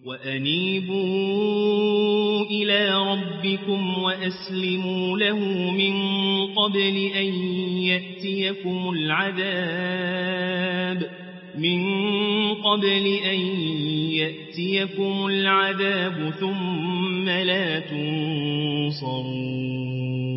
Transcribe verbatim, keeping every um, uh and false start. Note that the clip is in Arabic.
وأنيبوا إلى ربكم وأسلموا له من قبل أن يأتيكم العذاب من قبل أن يأتيكم العذاب ثم لا تنصرون